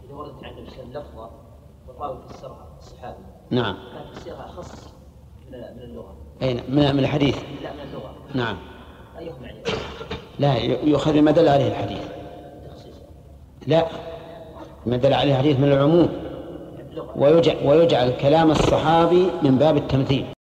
وردت عن النبي صلى الله عليه وسلم لفظة والراوي فسرها الصحابي. نعم. كان تفسيرها أخص من اللغة. أي من الحديث. لا من اللغة. نعم. أيهم يعني؟ لا يؤخذ ما دل عليه الحديث. لا ما دل عليه الحديث من العموم، ويجعل كلام الصحابي من باب التمثيل.